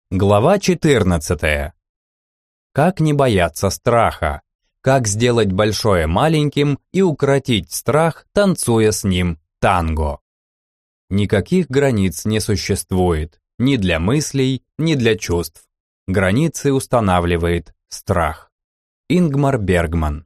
Глава 14. Как не бояться страха? Как сделать большое маленьким и укротить страх, танцуя с ним танго? Никаких границ не существует, ни для мыслей, ни для чувств. Границы устанавливает страх. Ингмар Бергман.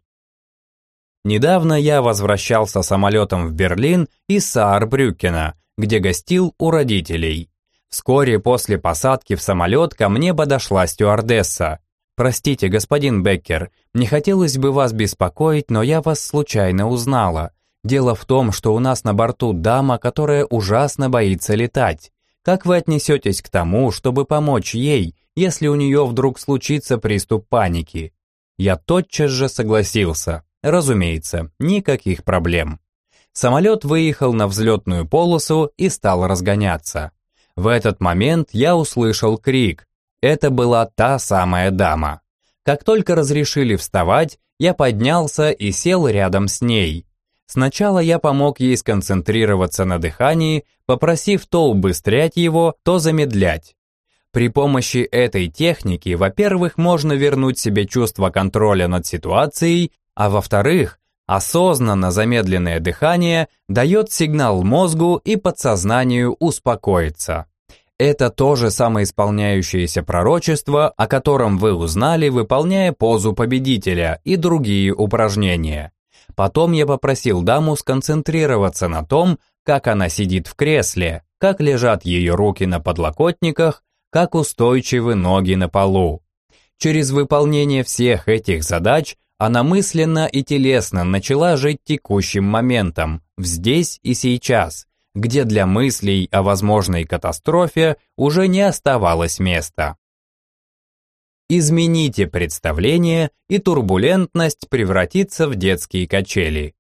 Недавно я возвращался самолетом в Берлин из Саарбрюкена, где гостил у родителей. Вскоре после посадки в самолет ко мне подошла стюардесса. «Простите, господин Беккер, не хотелось бы вас беспокоить, но я вас случайно узнала. Дело в том, что у нас на борту дама, которая ужасно боится летать. Как вы отнесетесь к тому, чтобы помочь ей, если у нее вдруг случится приступ паники?» Я тотчас же согласился. Разумеется, никаких проблем. Самолет выехал на взлетную полосу и стал разгоняться. В этот момент я услышал крик. Это была та самая дама. Как только разрешили вставать, я поднялся и сел рядом с ней. Сначала я помог ей сконцентрироваться на дыхании, попросив то убыстрять его, то замедлять. При помощи этой техники, во-первых, можно вернуть себе чувство контроля над ситуацией, а во-вторых, осознанно замедленное дыхание дает сигнал мозгу и подсознанию успокоиться. Это то же самоисполняющееся пророчество, о котором вы узнали, выполняя позу победителя и другие упражнения. Потом я попросил даму сконцентрироваться на том, как она сидит в кресле, как лежат ее руки на подлокотниках, как устойчивы ноги на полу. Через выполнение всех этих задач она мысленно и телесно начала жить текущим моментом, в здесь и сейчас, где для мыслей о возможной катастрофе уже не оставалось места. Измените представление, и турбулентность превратится в детские качели.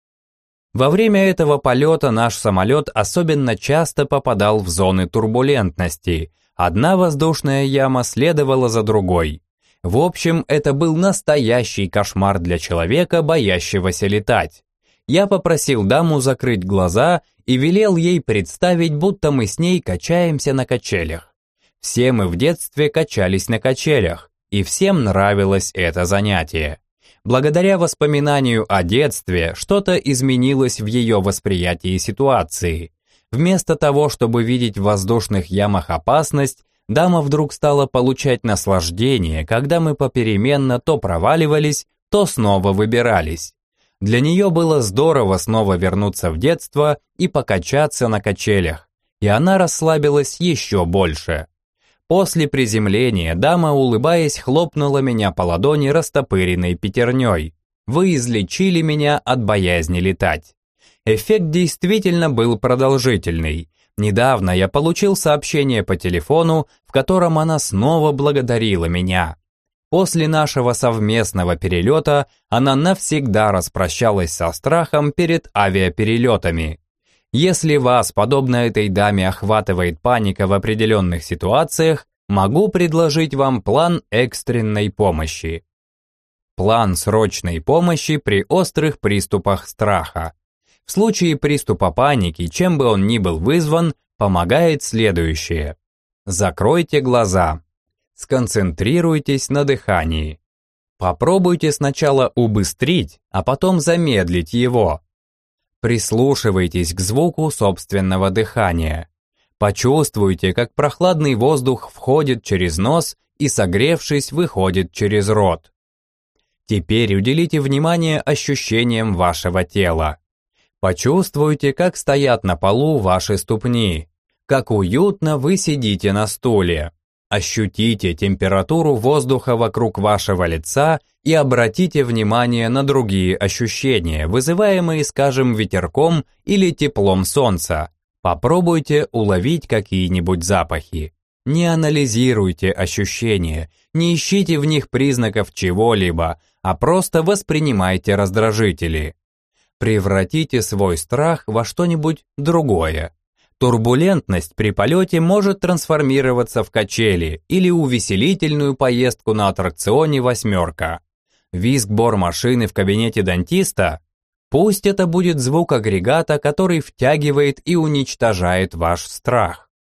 Во время этого полета наш самолет особенно часто попадал в зоны турбулентности. Одна воздушная яма следовала за другой. В общем, это был настоящий кошмар для человека, боящегося летать. Я попросил даму закрыть глаза и велел ей представить, будто мы с ней качаемся на качелях. Все мы в детстве качались на качелях, и всем нравилось это занятие. Благодаря воспоминанию о детстве что-то изменилось в ее восприятии ситуации. Вместо того, чтобы видеть в воздушных ямах опасность, дама вдруг стала получать наслаждение, когда мы попеременно то проваливались, то снова выбирались. Для нее было здорово снова вернуться в детство и покачаться на качелях, и она расслабилась еще больше. После приземления дама, улыбаясь, хлопнула меня по ладони растопыренной пятерней. «Вы излечили меня от боязни летать». Эффект действительно был продолжительный. Недавно я получил сообщение по телефону, в котором она снова благодарила меня. После нашего совместного перелета она навсегда распрощалась со страхом перед авиаперелетами. Если вас, подобно этой даме, охватывает паника в определенных ситуациях, могу предложить вам план экстренной помощи. План срочной помощи при острых приступах страха. В случае приступа паники, чем бы он ни был вызван, помогает следующее. Закройте глаза. Сконцентрируйтесь на дыхании. Попробуйте сначала убыстрить, а потом замедлить его. Прислушивайтесь к звуку собственного дыхания. Почувствуйте, как прохладный воздух входит через нос и, согревшись, выходит через рот. Теперь уделите внимание ощущениям вашего тела. Почувствуйте, как стоят на полу ваши ступни, как уютно вы сидите на стуле. Ощутите температуру воздуха вокруг вашего лица и обратите внимание на другие ощущения, вызываемые, скажем, ветерком или теплом солнца. Попробуйте уловить какие-нибудь запахи. Не анализируйте ощущения, не ищите в них признаков чего-либо, а просто воспринимайте раздражители. Превратите свой страх во что-нибудь другое. Турбулентность при полете может трансформироваться в качели или увеселительную поездку на аттракционе «Восьмерка». Визг бормашины в кабинете дантиста? Пусть это будет звук агрегата, который втягивает и уничтожает ваш страх.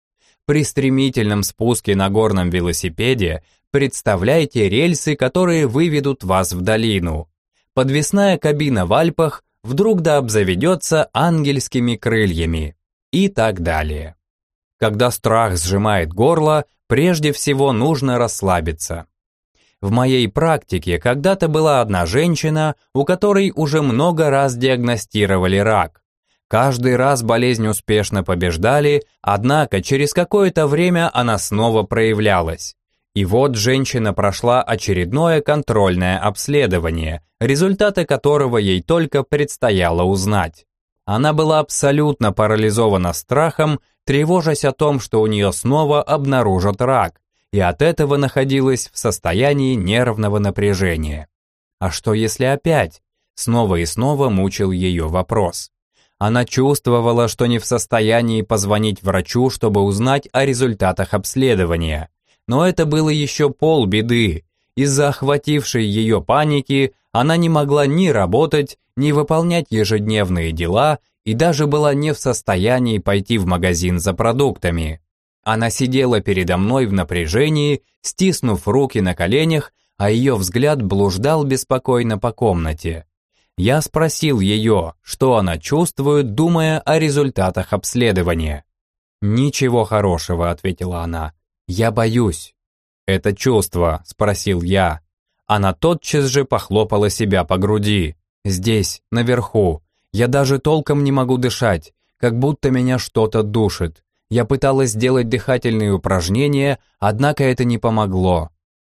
При стремительном спуске на горном велосипеде представляйте рельсы, которые выведут вас в долину. Подвесная кабина в Альпах вдруг да обзаведется ангельскими крыльями. И так далее. Когда страх сжимает горло, прежде всего нужно расслабиться. В моей практике когда-то была одна женщина, у которой уже много раз диагностировали рак. Каждый раз болезнь успешно побеждали, однако через какое-то время она снова проявлялась. И вот женщина прошла очередное контрольное обследование, результаты которого ей только предстояло узнать. Она была абсолютно парализована страхом, тревожась о том, что у нее снова обнаружат рак, и от этого находилась в состоянии нервного напряжения. А что если опять? Снова и снова мучил ее вопрос. Она чувствовала, что не в состоянии позвонить врачу, чтобы узнать о результатах обследования. Но это было еще полбеды. Из-за охватившей ее паники она не могла ни работать, ни выполнять ежедневные дела и даже была не в состоянии пойти в магазин за продуктами. Она сидела передо мной в напряжении, стиснув руки на коленях, а ее взгляд блуждал беспокойно по комнате. Я спросил ее, что она чувствует, думая о результатах обследования. «Ничего хорошего», — ответила она. «Я боюсь». «Это чувство?» — спросил я. Она тотчас же похлопала себя по груди. «Здесь, наверху. Я даже толком не могу дышать, как будто меня что-то душит. Я пыталась сделать дыхательные упражнения, однако это не помогло».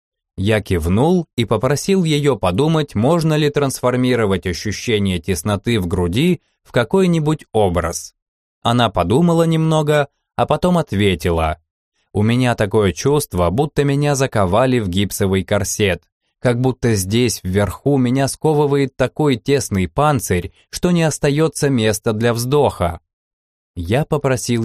Я кивнул и попросил ее подумать, можно ли трансформировать ощущение тесноты в груди в какой-нибудь образ. Она подумала немного, а потом ответила: «У меня такое чувство, будто меня заковали в гипсовый корсет, как будто здесь, вверху, меня сковывает такой тесный панцирь, что не остается места для вздоха». Я попросил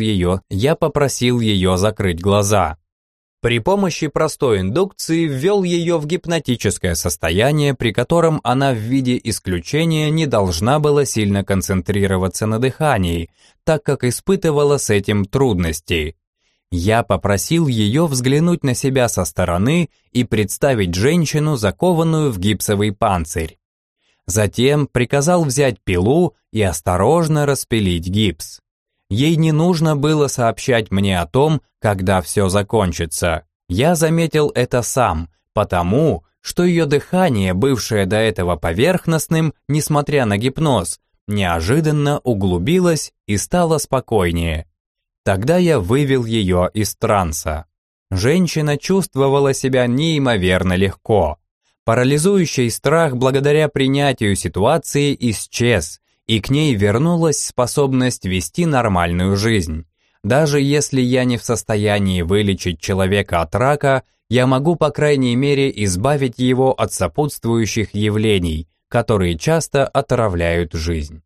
ее закрыть глаза. При помощи простой индукции ввел ее в гипнотическое состояние, при котором она в виде исключения не должна была сильно концентрироваться на дыхании, так как испытывала с этим трудности. Я попросил ее взглянуть на себя со стороны и представить женщину, закованную в гипсовый панцирь. Затем приказал взять пилу и осторожно распилить гипс. Ей не нужно было сообщать мне о том, когда все закончится. Я заметил это сам, потому что ее дыхание, бывшее до этого поверхностным, несмотря на гипноз, неожиданно углубилось и стало спокойнее. Тогда я вывел ее из транса. Женщина чувствовала себя неимоверно легко. Парализующий страх благодаря принятию ситуации исчез, и к ней вернулась способность вести нормальную жизнь. Даже если я не в состоянии вылечить человека от рака, я могу, по крайней мере, избавить его от сопутствующих явлений, которые часто отравляют жизнь.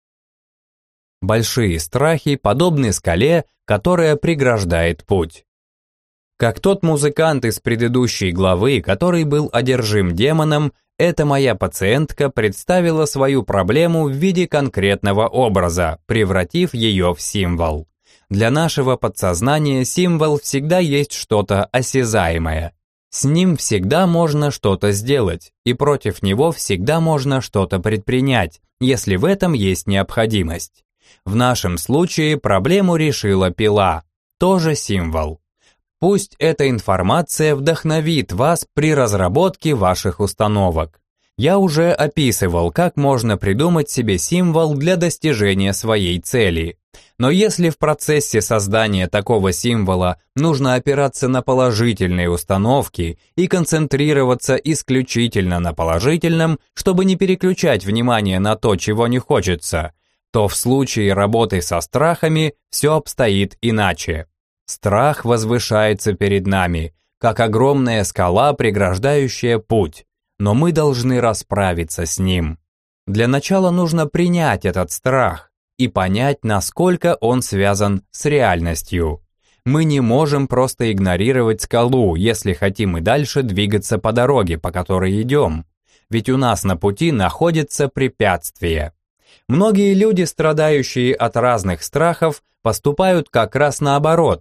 Большие страхи подобны скале, которая преграждает путь. Как тот музыкант из предыдущей главы, который был одержим демоном, эта моя пациентка представила свою проблему в виде конкретного образа, превратив ее в символ. Для нашего подсознания символ всегда есть что-то осязаемое. С ним всегда можно что-то сделать, и против него всегда можно что-то предпринять, если в этом есть необходимость. В нашем случае проблему решила пила, тоже символ. Пусть эта информация вдохновит вас при разработке ваших установок. Я уже описывал, как можно придумать себе символ для достижения своей цели. Но если в процессе создания такого символа нужно опираться на положительные установки и концентрироваться исключительно на положительном, чтобы не переключать внимание на то, чего не хочется, то в случае работы со страхами все обстоит иначе. Страх возвышается перед нами, как огромная скала, преграждающая путь, но мы должны расправиться с ним. Для начала нужно принять этот страх и понять, насколько он связан с реальностью. Мы не можем просто игнорировать скалу, если хотим и дальше двигаться по дороге, по которой идем, ведь у нас на пути находится препятствие. Многие люди, страдающие от разных страхов, поступают как раз наоборот.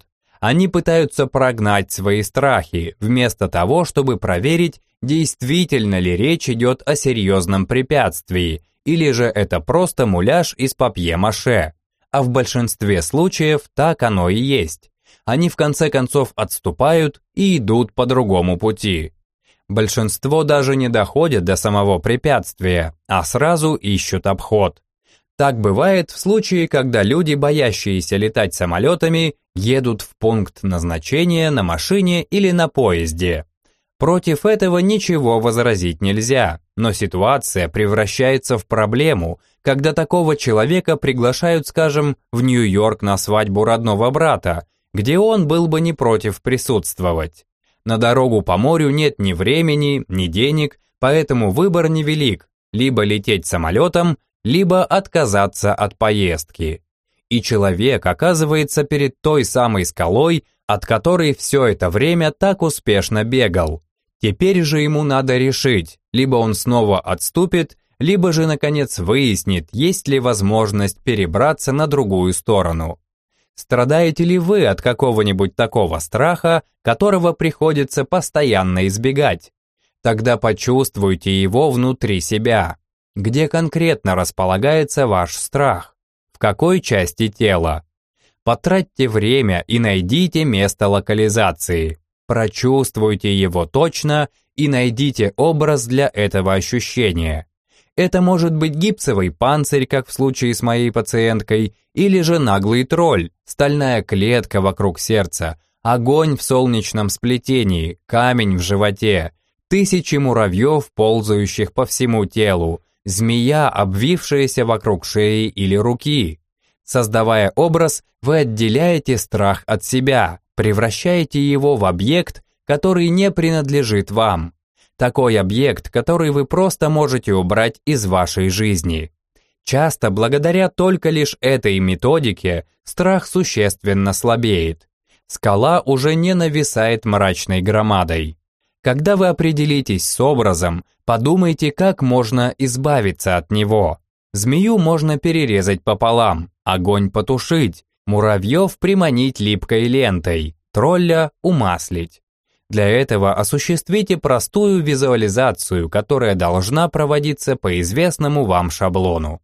Они пытаются прогнать свои страхи, вместо того, чтобы проверить, действительно ли речь идет о серьезном препятствии, или же это просто муляж из папье-маше. А в большинстве случаев так оно и есть. Они в конце концов отступают и идут по другому пути. Большинство даже не доходит до самого препятствия, а сразу ищут обход. Так бывает в случае, когда люди, боящиеся летать самолетами, едут в пункт назначения на машине или на поезде. Против этого ничего возразить нельзя, но ситуация превращается в проблему, когда такого человека приглашают, скажем, в Нью-Йорк на свадьбу родного брата, где он был бы не против присутствовать. На дорогу по морю нет ни времени, ни денег, поэтому выбор невелик – либо лететь самолетом, либо отказаться от поездки. И человек оказывается перед той самой скалой, от которой все это время так успешно бегал. Теперь же ему надо решить, либо он снова отступит, либо же, наконец, выяснит, есть ли возможность перебраться на другую сторону. Страдаете ли вы от какого-нибудь такого страха, которого приходится постоянно избегать? Тогда почувствуйте его внутри себя. Где конкретно располагается ваш страх? В какой части тела? Потратьте время и найдите место локализации. Прочувствуйте его точно и найдите образ для этого ощущения. Это может быть гипсовый панцирь, как в случае с моей пациенткой, или же наглый тролль, стальная клетка вокруг сердца, огонь в солнечном сплетении, камень в животе, тысячи муравьев, ползающих по всему телу, змея, обвившаяся вокруг шеи или руки. Создавая образ, вы отделяете страх от себя, превращаете его в объект, который не принадлежит вам. Такой объект, который вы просто можете убрать из вашей жизни. Часто, благодаря только лишь этой методике, страх существенно слабеет. Скала уже не нависает мрачной громадой. Когда вы определитесь с образом, подумайте, как можно избавиться от него. Змею можно перерезать пополам, огонь потушить, муравьев приманить липкой лентой, тролля умаслить. Для этого осуществите простую визуализацию, которая должна проводиться по известному вам шаблону.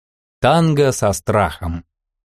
Танго со страхом.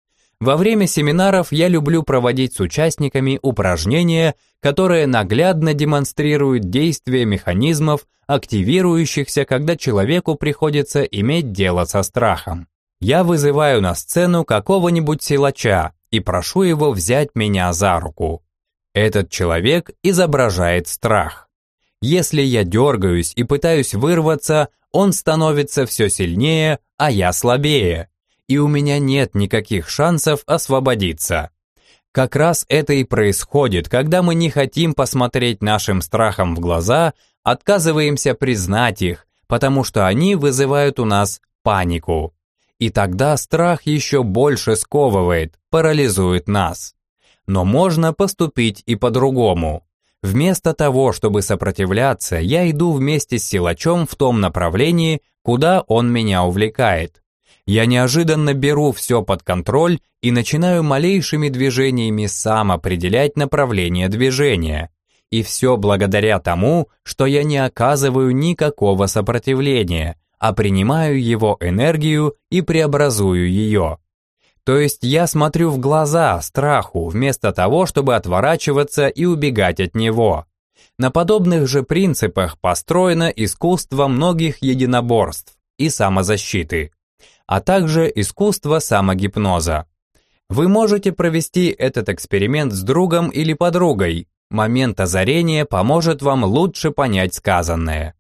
Во время семинаров я люблю проводить с участниками упражнения, которые наглядно демонстрируют действие механизмов, активирующихся, когда человеку приходится иметь дело со страхом. Я вызываю на сцену какого-нибудь силача и прошу его взять меня за руку. Этот человек изображает страх. Если я дергаюсь и пытаюсь вырваться, он становится все сильнее, а я слабее, и у меня нет никаких шансов освободиться. Как раз это и происходит, когда мы не хотим посмотреть нашим страхам в глаза, отказываемся признать их, потому что они вызывают у нас панику. И тогда страх еще больше сковывает, парализует нас. Но можно поступить и по-другому. Вместо того, чтобы сопротивляться, я иду вместе с силачом в том направлении, куда он меня увлекает. Я неожиданно беру все под контроль и начинаю малейшими движениями сам определять направление движения. И все благодаря тому, что я не оказываю никакого сопротивления, а принимаю его энергию и преобразую ее. То есть я смотрю в глаза страху, вместо того, чтобы отворачиваться и убегать от него. На подобных же принципах построено искусство многих единоборств и самозащиты, а также искусство самогипноза. Вы можете провести этот эксперимент с другом или подругой. Момент озарения поможет вам лучше понять сказанное.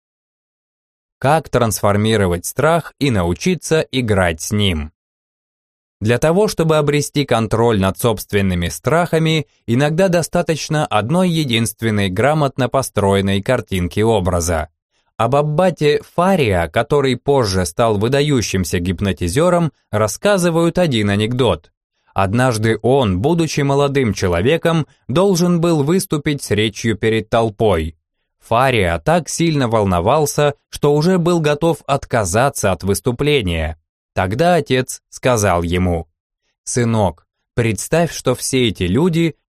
Как трансформировать страх и научиться играть с ним? Для того, чтобы обрести контроль над собственными страхами, иногда достаточно одной единственной грамотно построенной картинки образа. Об аббате Фария, который позже стал выдающимся гипнотизером, рассказывают один анекдот. Однажды он, будучи молодым человеком, должен был выступить с речью перед толпой. Фария так сильно волновался, что уже был готов отказаться от выступления. Тогда отец сказал ему: «Сынок, представь, что все эти люди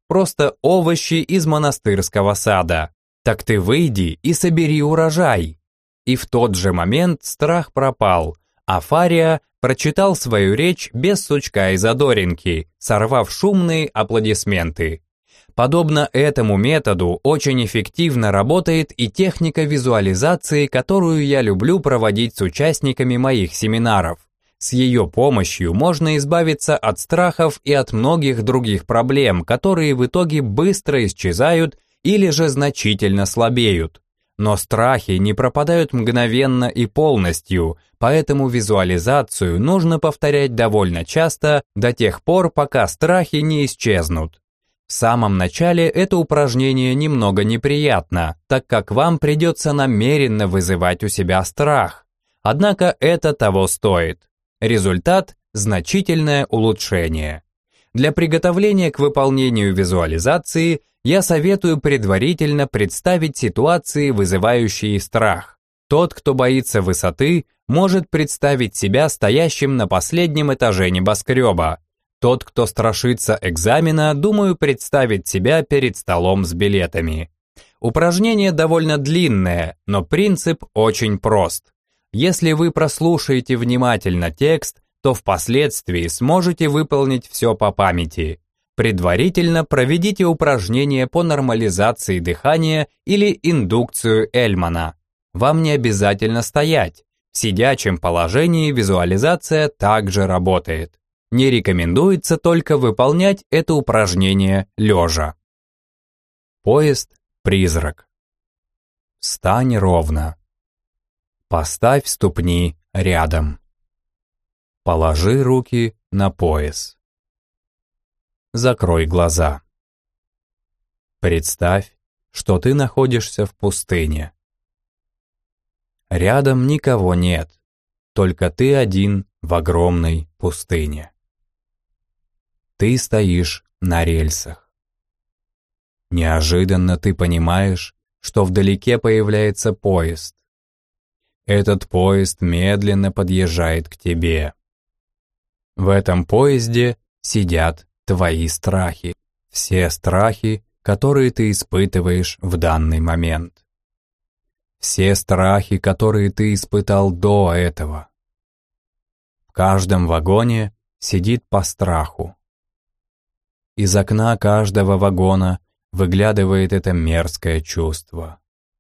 просто овощи из монастырского сада. Так ты выйди и собери урожай. И в тот же момент страх пропал, а Фария прочитал свою речь без сучка и задоринки, сорвав шумные аплодисменты. Подобно этому методу очень эффективно работает и техника визуализации, которую я люблю проводить с участниками моих семинаров. С ее помощью можно избавиться от страхов и от многих других проблем, которые в итоге быстро исчезают или же значительно слабеют. Но страхи не пропадают мгновенно и полностью, поэтому визуализацию нужно повторять довольно часто до тех пор, пока страхи не исчезнут. В самом начале это упражнение немного неприятно, так как вам придется намеренно вызывать у себя страх. Однако это того стоит. Результат – значительное улучшение. Для приготовления к выполнению визуализации я советую предварительно представить ситуации, вызывающие страх. Тот, кто боится высоты, может представить себя стоящим на последнем этаже небоскреба. Тот, кто страшится экзамена, думаю, представить себя перед столом с билетами. Упражнение довольно длинное, но принцип очень прост. Если вы прослушаете внимательно текст, то впоследствии сможете выполнить все по памяти. Предварительно проведите упражнение по нормализации дыхания или индукцию Эльмана. Вам не обязательно стоять. В сидячем положении визуализация также работает. Не рекомендуется только выполнять это упражнение лежа. Поезд-призрак. Встань ровно. Поставь ступни рядом. Положи руки на пояс. Закрой глаза. Представь, что ты находишься в пустыне. Рядом никого нет, только ты один в огромной пустыне. Ты стоишь на рельсах. Неожиданно ты понимаешь, что вдалеке появляется поезд. Этот поезд медленно подъезжает к тебе. В этом поезде сидят твои страхи, все страхи, которые ты испытываешь в данный момент. Все страхи, которые ты испытал до этого. В каждом вагоне сидит по страху. Из окна каждого вагона выглядывает это мерзкое чувство.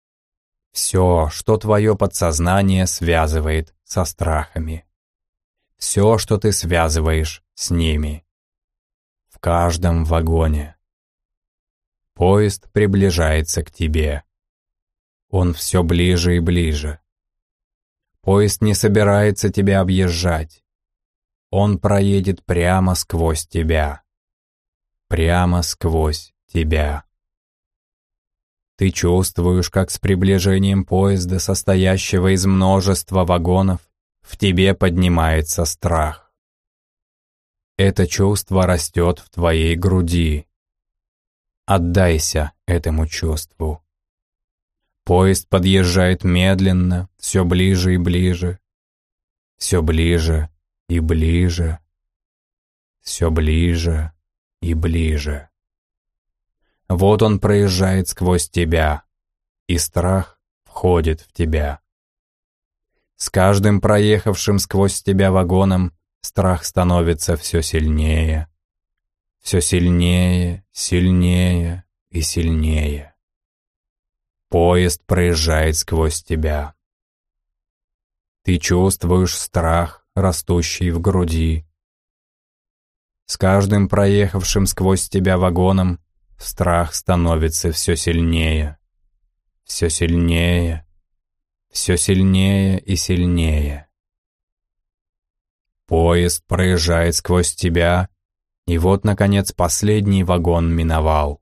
Все, что твое подсознание связывает со страхами. Все, что ты связываешь с ними. В каждом вагоне. Поезд приближается к тебе. Он все ближе и ближе. Поезд не собирается тебя объезжать. Он проедет прямо сквозь тебя. Прямо сквозь тебя. Ты чувствуешь, как с приближением поезда, состоящего из множества вагонов, в тебе поднимается страх. Это чувство растет в твоей груди. Отдайся этому чувству. Поезд подъезжает медленно, все ближе и ближе. Все ближе и ближе. Все ближе и ближе. Вот он проезжает сквозь тебя, и страх входит в тебя. С каждым проехавшим сквозь тебя вагоном страх становится все сильнее, сильнее и сильнее. Поезд проезжает сквозь тебя. Ты чувствуешь страх, растущий в груди. С каждым проехавшим сквозь тебя вагоном страх становится все сильнее и сильнее. Поезд проезжает сквозь тебя, и вот, наконец, последний вагон миновал.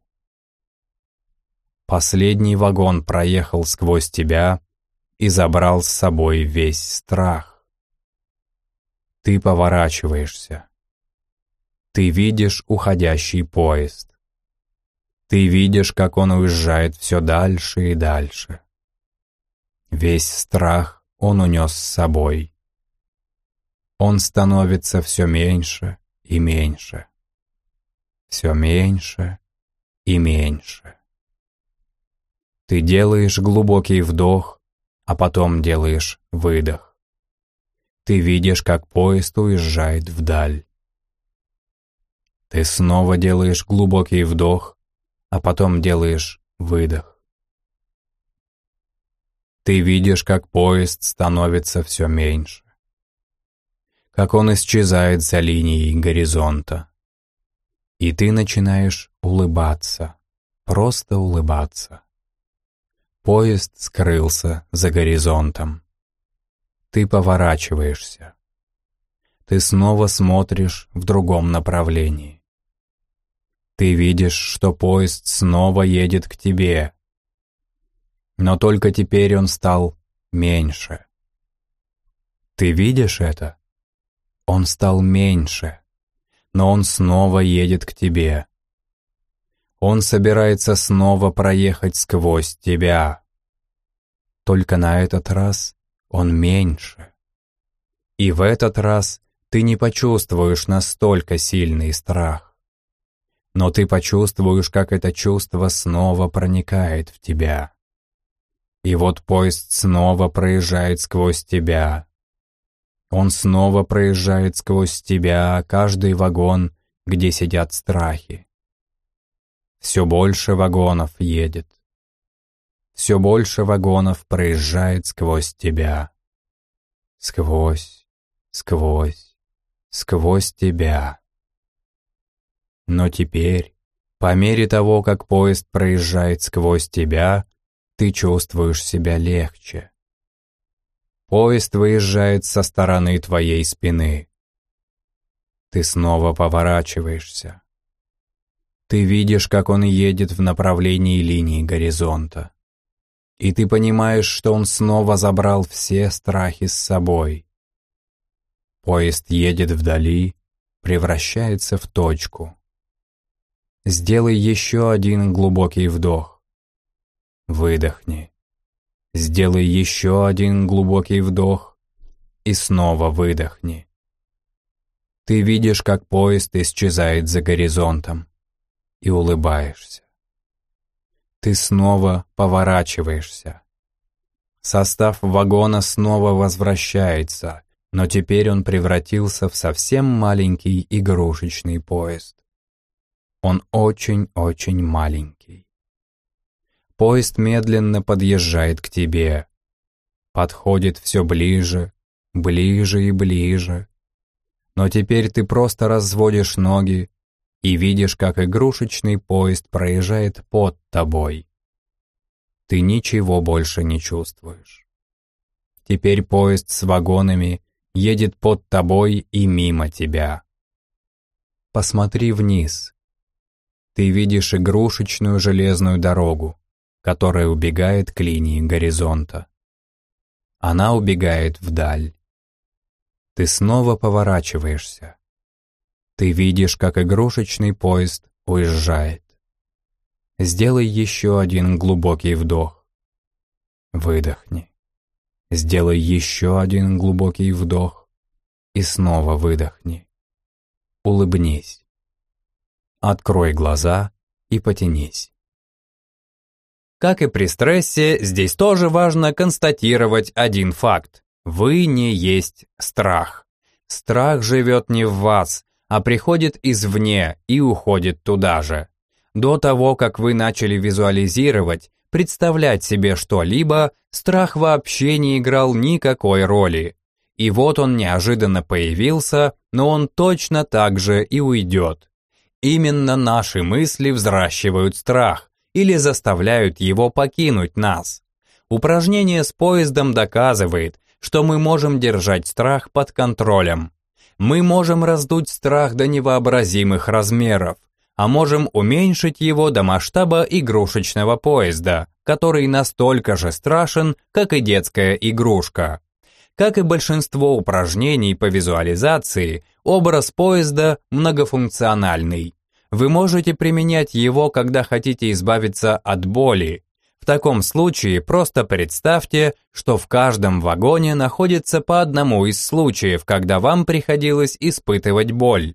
Последний вагон проехал сквозь тебя и забрал с собой весь страх. Ты поворачиваешься. Ты видишь уходящий поезд. Ты видишь, как он уезжает все дальше и дальше. Весь страх он унес с собой. Он становится все меньше и меньше. Все меньше и меньше. Ты делаешь глубокий вдох, а потом делаешь выдох. Ты видишь, как поезд уезжает вдаль. Ты снова делаешь глубокий вдох, а потом делаешь выдох. Ты видишь, как поезд становится все меньше, как он исчезает за линией горизонта. И ты начинаешь улыбаться, просто улыбаться. Поезд скрылся за горизонтом. Ты поворачиваешься. Ты снова смотришь в другом направлении. Ты видишь, что поезд снова едет к тебе. Но только теперь он стал меньше. Ты видишь это? Он стал меньше, но он снова едет к тебе. Он собирается снова проехать сквозь тебя. Только на этот раз он меньше. И в этот раз ты не почувствуешь настолько сильный страх. Но ты почувствуешь, как это чувство снова проникает в тебя. И вот поезд снова проезжает сквозь тебя. Он снова проезжает сквозь тебя, каждый вагон, где сидят страхи. Все больше вагонов едет. Все больше вагонов проезжает сквозь тебя. Сквозь, сквозь, сквозь тебя. Но теперь, по мере того, как поезд проезжает сквозь тебя, ты чувствуешь себя легче. Поезд выезжает со стороны твоей спины. Ты снова поворачиваешься. Ты видишь, как он едет в направлении линии горизонта. И ты понимаешь, что он снова забрал все страхи с собой. Поезд едет вдали, превращается в точку. Сделай еще один глубокий вдох. Выдохни. Сделай еще один глубокий вдох и снова выдохни. Ты видишь, как поезд исчезает за горизонтом, и улыбаешься. Ты снова поворачиваешься. Состав вагона снова возвращается, но теперь он превратился в совсем маленький игрушечный поезд. Он очень-очень маленький. Поезд медленно подъезжает к тебе. Подходит все ближе, ближе и ближе. Но теперь ты просто разводишь ноги и видишь, как игрушечный поезд проезжает под тобой. Ты ничего больше не чувствуешь. Теперь поезд с вагонами едет под тобой и мимо тебя. Посмотри вниз. Ты видишь игрушечную железную дорогу, которая убегает к линии горизонта. Она убегает вдаль. Ты снова поворачиваешься. Ты видишь, как игрушечный поезд уезжает. Сделай еще один глубокий вдох. Выдохни. Сделай еще один глубокий вдох и снова выдохни. Улыбнись. Открой глаза и потянись. Как и при стрессе, здесь тоже важно констатировать один факт. Вы не есть страх. Страх живет не в вас, а приходит извне и уходит туда же. До того, как вы начали визуализировать, представлять себе что-либо, страх вообще не играл никакой роли. И вот он неожиданно появился, но он точно так же и уйдет. Именно наши мысли взращивают страх или заставляют его покинуть нас. Упражнение с поездом доказывает, что мы можем держать страх под контролем. Мы можем раздуть страх до невообразимых размеров, а можем уменьшить его до масштаба игрушечного поезда, который настолько же страшен, как и детская игрушка. Как и большинство упражнений по визуализации, образ поезда многофункциональный. Вы можете применять его, когда хотите избавиться от боли. В таком случае просто представьте, что в каждом вагоне находится по одному из случаев, когда вам приходилось испытывать боль.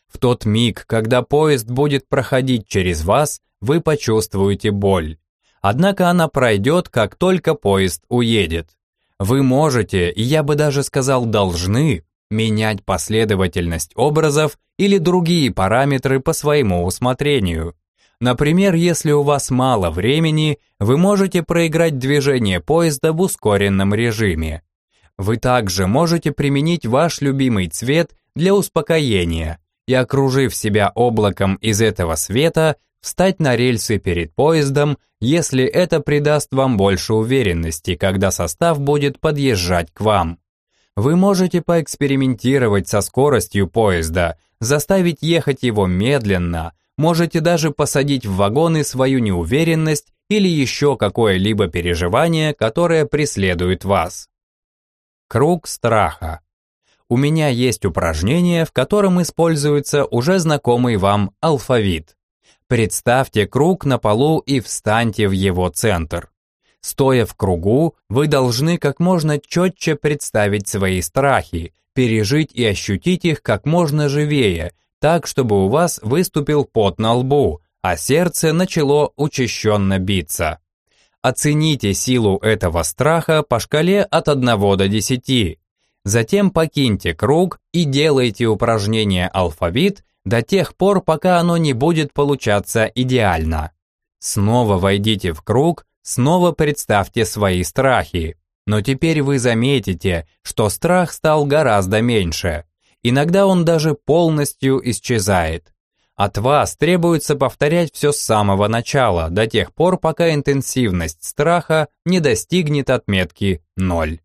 В тот миг, когда поезд будет проходить через вас, вы почувствуете боль. Однако она пройдет, как только поезд уедет. Вы можете, и я бы даже сказал должны, менять последовательность образов или другие параметры по своему усмотрению. Например, если у вас мало времени, вы можете проиграть движение поезда в ускоренном режиме. Вы также можете применить ваш любимый цвет для успокоения и, окружив себя облаком из этого света, встать на рельсы перед поездом, если это придаст вам больше уверенности, когда состав будет подъезжать к вам. Вы можете поэкспериментировать со скоростью поезда, заставить ехать его медленно, можете даже посадить в вагоны свою неуверенность или еще какое-либо переживание, которое преследует вас. Круг страха. У меня есть упражнение, в котором используется уже знакомый вам алфавит. Представьте круг на полу и встаньте в его центр. Стоя в кругу, вы должны как можно четче представить свои страхи, пережить и ощутить их как можно живее, так, чтобы у вас выступил пот на лбу, а сердце начало учащенно биться. Оцените силу этого страха по шкале от 1 до 10. Затем покиньте круг и делайте упражнение алфавит до тех пор, пока оно не будет получаться идеально. Снова войдите в круг, снова представьте свои страхи. Но теперь вы заметите, что страх стал гораздо меньше. Иногда он даже полностью исчезает. От вас требуется повторять все с самого начала, до тех пор, пока интенсивность страха не достигнет отметки 0.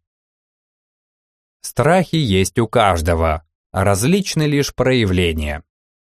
Страхи есть у каждого, различны лишь проявления.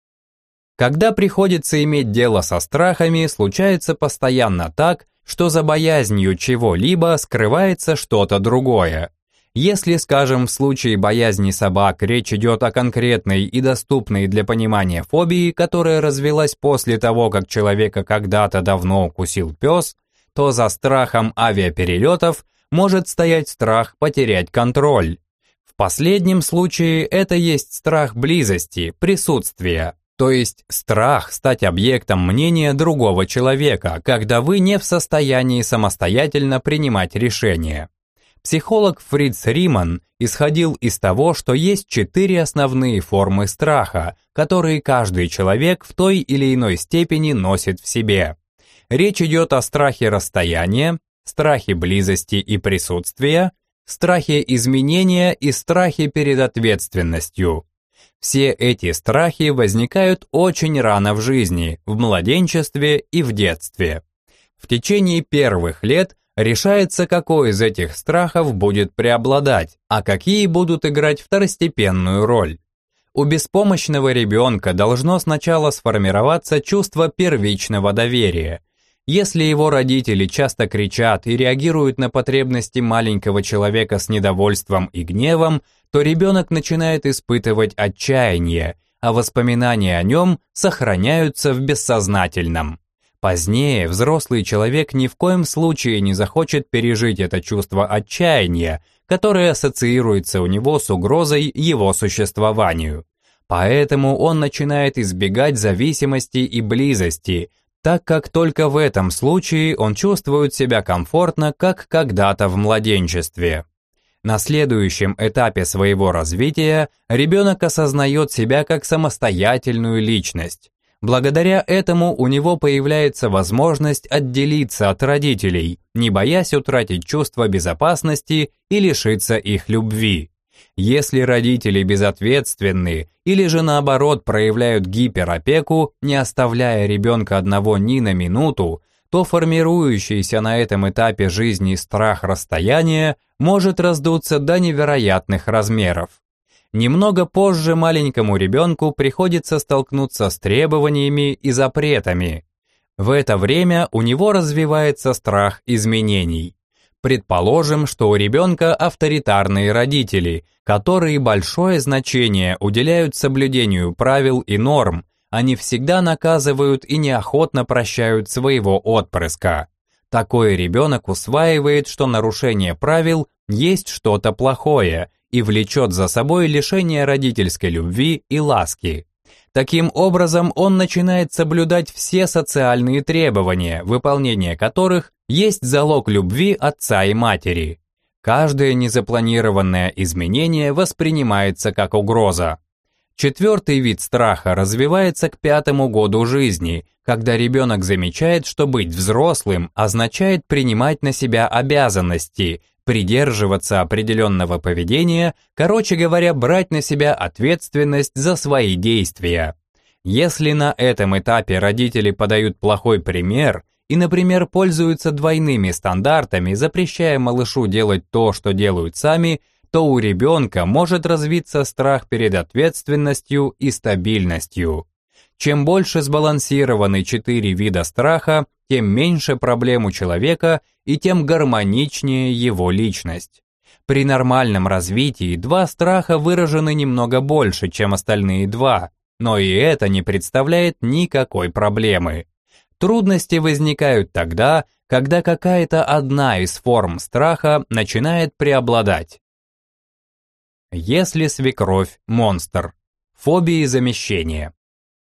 Когда приходится иметь дело со страхами, случается постоянно так, что за боязнью чего-либо скрывается что-то другое. Если, скажем, в случае боязни собак речь идет о конкретной и доступной для понимания фобии, которая развилась после того, как человека когда-то давно укусил пес, то за страхом авиаперелетов может стоять страх потерять контроль. В последнем случае это есть страх близости, присутствия, то есть страх стать объектом мнения другого человека, когда вы не в состоянии самостоятельно принимать решения. Психолог Фриц Риман исходил из того, что есть 4 основные формы страха, которые каждый человек в той или иной степени носит в себе. Речь идет о страхе расстояния, страхе близости и присутствия, страхе изменения и страхе перед ответственностью. Все эти страхи возникают очень рано в жизни, в младенчестве и в детстве. В течение первых лет решается, какой из этих страхов будет преобладать, а какие будут играть второстепенную роль. У беспомощного ребенка должно сначала сформироваться чувство первичного доверия. Если его родители часто кричат и реагируют на потребности маленького человека с недовольством и гневом, то ребенок начинает испытывать отчаяние, а воспоминания о нем сохраняются в бессознательном. Позднее взрослый человек ни в коем случае не захочет пережить это чувство отчаяния, которое ассоциируется у него с угрозой его существованию. Поэтому он начинает избегать зависимости и близости, так как только в этом случае он чувствует себя комфортно, как когда-то в младенчестве. На следующем этапе своего развития ребенок осознает себя как самостоятельную личность. Благодаря этому у него появляется возможность отделиться от родителей, не боясь утратить чувство безопасности и лишиться их любви. Если родители безответственны или же наоборот проявляют гиперопеку, не оставляя ребенка одного ни на минуту, то формирующийся на этом этапе жизни страх расстояния может раздуться до невероятных размеров. Немного позже маленькому ребенку приходится столкнуться с требованиями и запретами. В это время у него развивается страх изменений. Предположим, что у ребенка авторитарные родители, которые большое значение уделяют соблюдению правил и норм, они всегда наказывают и неохотно прощают своего отпрыска. Такой ребенок усваивает, что нарушение правил есть что-то плохое и влечет за собой лишение родительской любви и ласки. Таким образом, он начинает соблюдать все социальные требования, выполнение которых есть залог любви отца и матери. Каждое незапланированное изменение воспринимается как угроза. Четвертый вид страха развивается к 5-му году жизни, когда ребенок замечает, что быть взрослым означает принимать на себя обязанности, придерживаться определенного поведения, короче говоря, брать на себя ответственность за свои действия. Если на этом этапе родители подают плохой пример и, например, пользуются двойными стандартами, запрещая малышу делать то, что делают сами, то у ребенка может развиться страх перед ответственностью и стабильностью. Чем больше сбалансированы 4 вида страха, тем меньше проблем у человека и тем гармоничнее его личность. При нормальном развитии 2 страха выражены немного больше, чем остальные 2, но и это не представляет никакой проблемы. Трудности возникают тогда, когда какая-то одна из форм страха начинает преобладать. Если свекровь – монстр. Фобии замещения.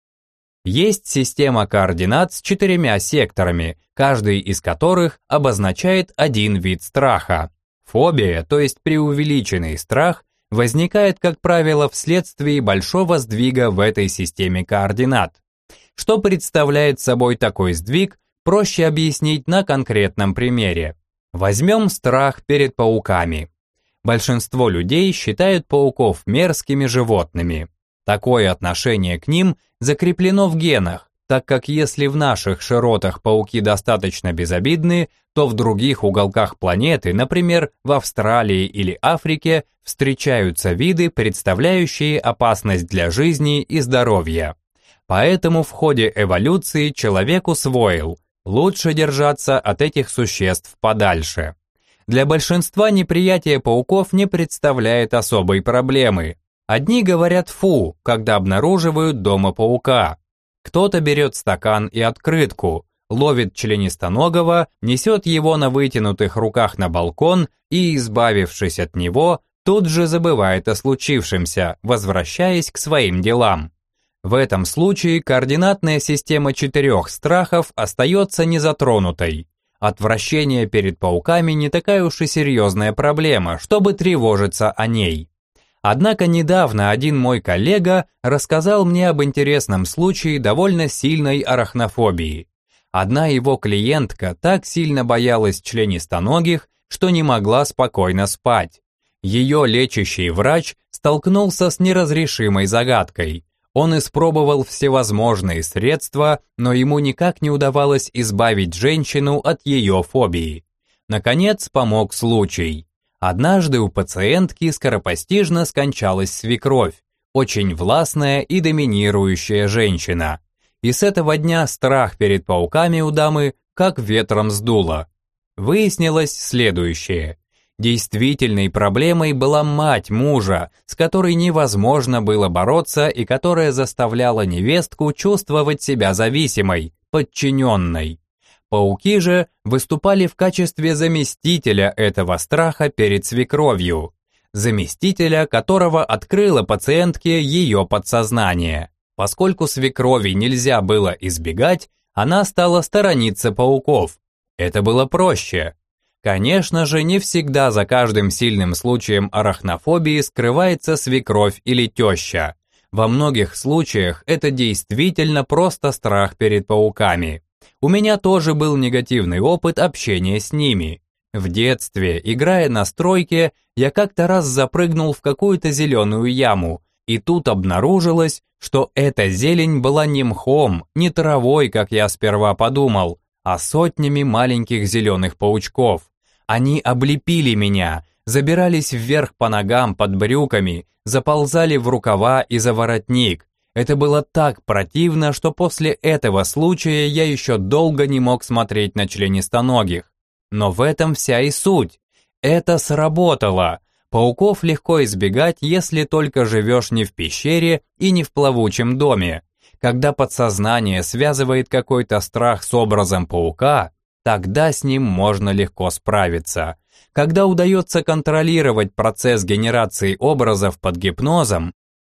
Есть система координат с 4 секторами, каждый из которых обозначает один вид страха. Фобия, то есть преувеличенный страх, возникает, как правило, вследствие большого сдвига в этой системе координат. Что представляет собой такой сдвиг, проще объяснить на конкретном примере. Возьмем страх перед пауками. Большинство людей считают пауков мерзкими животными. Такое отношение к ним закреплено в генах, так как если в наших широтах пауки достаточно безобидны, то в других уголках планеты, например, в Австралии или Африке, встречаются виды, представляющие опасность для жизни и здоровья. Поэтому в ходе эволюции человек усвоил: лучше держаться от этих существ подальше. Для большинства неприятие пауков не представляет особой проблемы. Одни говорят «фу», когда обнаруживают дома паука. Кто-то берет стакан и открытку, ловит членистоногого, несет его на вытянутых руках на балкон и, избавившись от него, тут же забывает о случившемся, возвращаясь к своим делам. В этом случае координатная система 4 страхов остается незатронутой. Отвращение перед пауками не такая уж и серьезная проблема, чтобы тревожиться о ней. Однако недавно один мой коллега рассказал мне об интересном случае довольно сильной арахнофобии. Одна его клиентка так сильно боялась членистоногих, что не могла спокойно спать. Ее лечащий врач столкнулся с неразрешимой загадкой. Он испробовал всевозможные средства, но ему никак не удавалось избавить женщину от ее фобии. Наконец помог случай. Однажды у пациентки скоропостижно скончалась свекровь, очень властная и доминирующая женщина. И с этого дня страх перед пауками у дамы как ветром сдуло. Выяснилось следующее. Действительной проблемой была мать мужа, с которой невозможно было бороться и которая заставляла невестку чувствовать себя зависимой, подчиненной. Пауки же выступали в качестве заместителя этого страха перед свекровью, заместителя, которого открыло пациентке ее подсознание. Поскольку свекрови нельзя было избегать, она стала сторониться пауков. Это было проще. Конечно же, не всегда за каждым сильным случаем арахнофобии скрывается свекровь или теща. Во многих случаях это действительно просто страх перед пауками. У меня тоже был негативный опыт общения с ними. В детстве, играя на стройке, я как-то раз запрыгнул в какую-то зеленую яму, и тут обнаружилось, что эта зелень была не мхом, не травой, как я сперва подумал, а сотнями маленьких зеленых паучков. Они облепили меня, забирались вверх по ногам под брюками, заползали в рукава и за воротник. Это было так противно, что после этого случая я еще долго не мог смотреть на членистоногих. Но в этом вся и суть. Это сработало. Пауков легко избегать, если только живешь не в пещере и не в плавучем доме. Когда подсознание связывает какой-то страх с образом паука, тогда с ним можно легко справиться. Когда удается контролировать процесс генерации образов под гипнозом,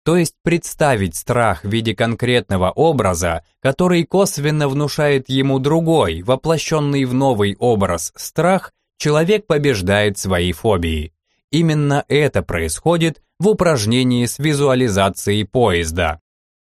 то есть представить страх в виде конкретного образа, который косвенно внушает ему другой, воплощенный в новый образ страх, человек побеждает свои фобии. Именно это происходит в упражнении с визуализацией поезда.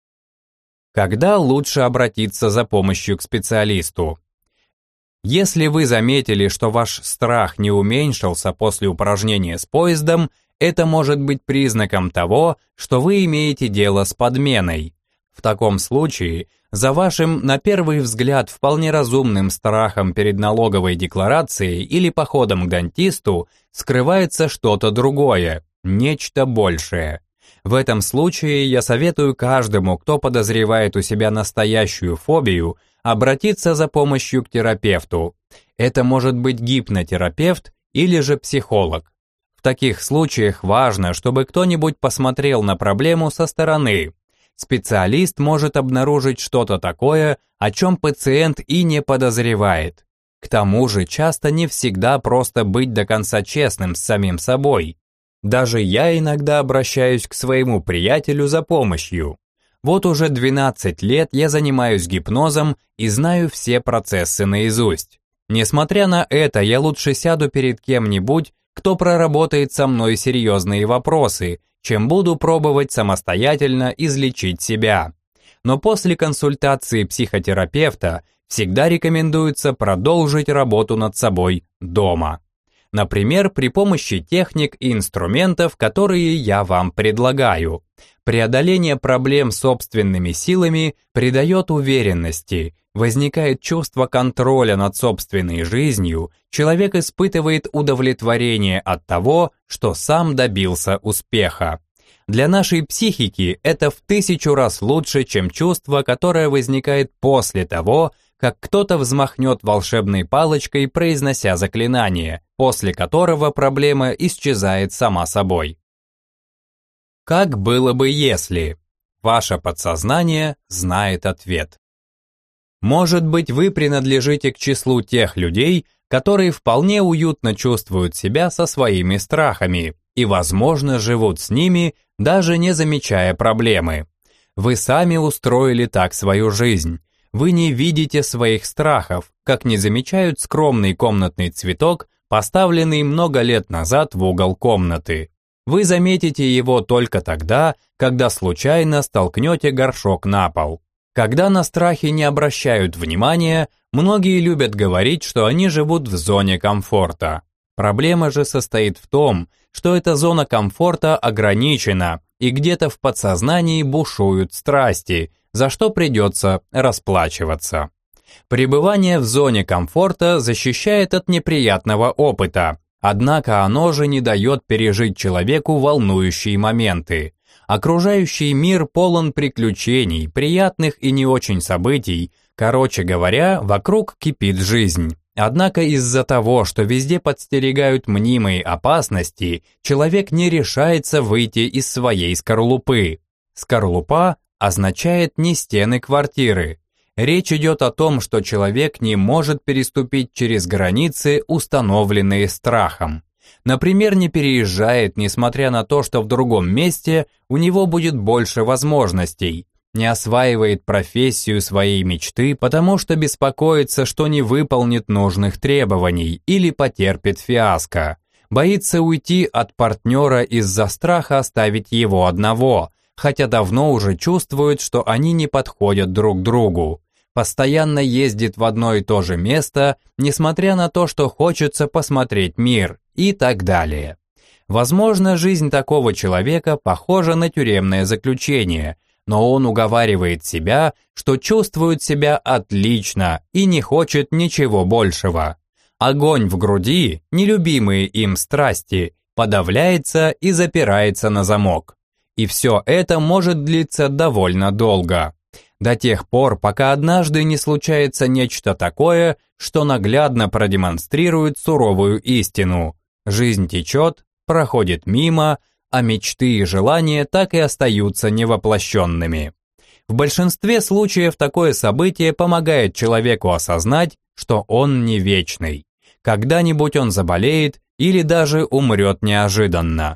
Когда лучше обратиться за помощью к специалисту? Если вы заметили, что ваш страх не уменьшился после упражнения с поездом, это может быть признаком того, что вы имеете дело с подменой. В таком случае, за вашим, на первый взгляд, вполне разумным страхом перед налоговой декларацией или походом к дантисту скрывается что-то другое, нечто большее. В этом случае я советую каждому, кто подозревает у себя настоящую фобию, обратиться за помощью к терапевту. Это может быть гипнотерапевт или же психолог. В таких случаях важно, чтобы кто-нибудь посмотрел на проблему со стороны. Специалист может обнаружить что-то такое, о чем пациент и не подозревает. К тому же часто не всегда просто быть до конца честным с самим собой. Даже я иногда обращаюсь к своему приятелю за помощью. Вот уже 12 лет я занимаюсь гипнозом и знаю все процессы наизусть. Несмотря на это, я лучше сяду перед кем-нибудь, кто проработает со мной серьезные вопросы, чем буду пробовать самостоятельно излечить себя. Но после консультации психотерапевта всегда рекомендуется продолжить работу над собой дома. Например, при помощи техник и инструментов, которые я вам предлагаю. Преодоление проблем собственными силами придает уверенности, возникает чувство контроля над собственной жизнью, человек испытывает удовлетворение от того, что сам добился успеха. Для нашей психики это в 1000 раз лучше, чем чувство, которое возникает после того, как кто-то взмахнет волшебной палочкой, произнося заклинание, после которого проблема исчезает сама собой. Как было бы если? Ваше подсознание знает ответ. Может быть, вы принадлежите к числу тех людей, которые вполне уютно чувствуют себя со своими страхами и, возможно, живут с ними, даже не замечая проблемы. Вы сами устроили так свою жизнь. Вы не видите своих страхов, как не замечают скромный комнатный цветок, поставленный много лет назад в угол комнаты. Вы заметите его только тогда, когда случайно столкнете горшок на пол. Когда на страхи не обращают внимания, многие любят говорить, что они живут в зоне комфорта. Проблема же состоит в том, что эта зона комфорта ограничена, и где-то в подсознании бушуют страсти, за что придется расплачиваться. Пребывание в зоне комфорта защищает от неприятного опыта, однако оно же не дает пережить человеку волнующие моменты. Окружающий мир полон приключений, приятных и не очень событий, короче говоря, вокруг кипит жизнь. Однако из-за того, что везде подстерегают мнимые опасности, человек не решается выйти из своей скорлупы. Скорлупа означает не стены квартиры. Речь идет о том, что человек не может переступить через границы, установленные страхом. Например, не переезжает, несмотря на то, что в другом месте у него будет больше возможностей. Не осваивает профессию своей мечты, потому что беспокоится, что не выполнит нужных требований или потерпит фиаско. Боится уйти от партнера из-за страха оставить его одного, хотя давно уже чувствует, что они не подходят друг другу. Постоянно ездит в одно и то же место, несмотря на то, что хочется посмотреть мир, и так далее. Возможно, жизнь такого человека похожа на тюремное заключение, но он уговаривает себя, что чувствует себя отлично и не хочет ничего большего. Огонь в груди, нелюбимые им страсти, подавляется и запирается на замок. И все это может длиться довольно долго. До тех пор, пока однажды не случается нечто такое, что наглядно продемонстрирует суровую истину. Жизнь течет, проходит мимо, а мечты и желания так и остаются невоплощенными. В большинстве случаев такое событие помогает человеку осознать, что он не вечный. Когда-нибудь он заболеет или даже умрет неожиданно.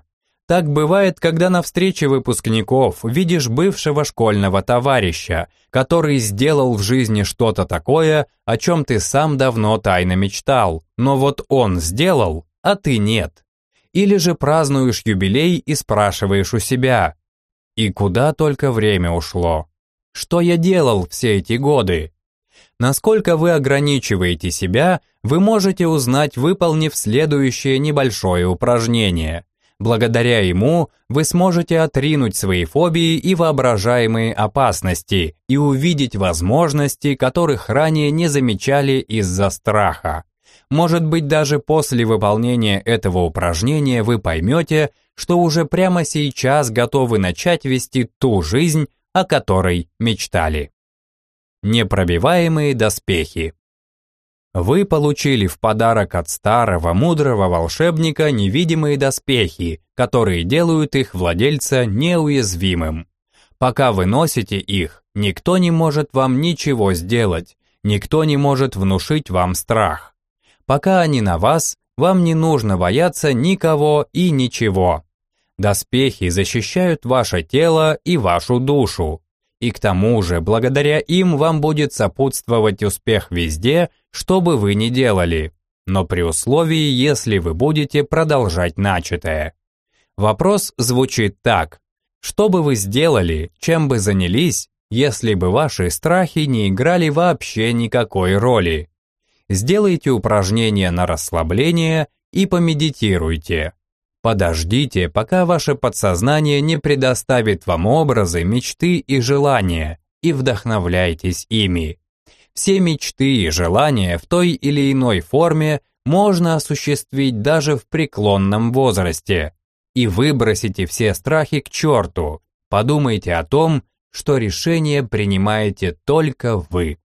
Так бывает, когда на встрече выпускников видишь бывшего школьного товарища, который сделал в жизни что-то такое, о чем ты сам давно тайно мечтал, но вот он сделал, а ты нет. Или же празднуешь юбилей и спрашиваешь у себя: и куда только время ушло? Что я делал все эти годы? Насколько вы ограничиваете себя, вы можете узнать, выполнив следующее небольшое упражнение. Благодаря ему вы сможете отринуть свои фобии и воображаемые опасности и увидеть возможности, которых ранее не замечали из-за страха. Может быть, даже после выполнения этого упражнения вы поймете, что уже прямо сейчас готовы начать вести ту жизнь, о которой мечтали. Непробиваемые доспехи. Вы получили в подарок от старого мудрого волшебника невидимые доспехи, которые делают их владельца неуязвимым. Пока вы носите их, никто не может вам ничего сделать, никто не может внушить вам страх. Пока они на вас, вам не нужно бояться никого и ничего. Доспехи защищают ваше тело и вашу душу. И к тому же, благодаря им вам будет сопутствовать успех везде, что бы вы ни делали, но при условии, если вы будете продолжать начатое. Вопрос звучит так: что бы вы сделали, чем бы занялись, если бы ваши страхи не играли вообще никакой роли? Сделайте упражнение на расслабление и помедитируйте. Подождите, пока ваше подсознание не предоставит вам образы, мечты и желания, и вдохновляйтесь ими. Все мечты и желания в той или иной форме можно осуществить даже в преклонном возрасте. И выбросите все страхи к черту. Подумайте о том, что решение принимаете только вы.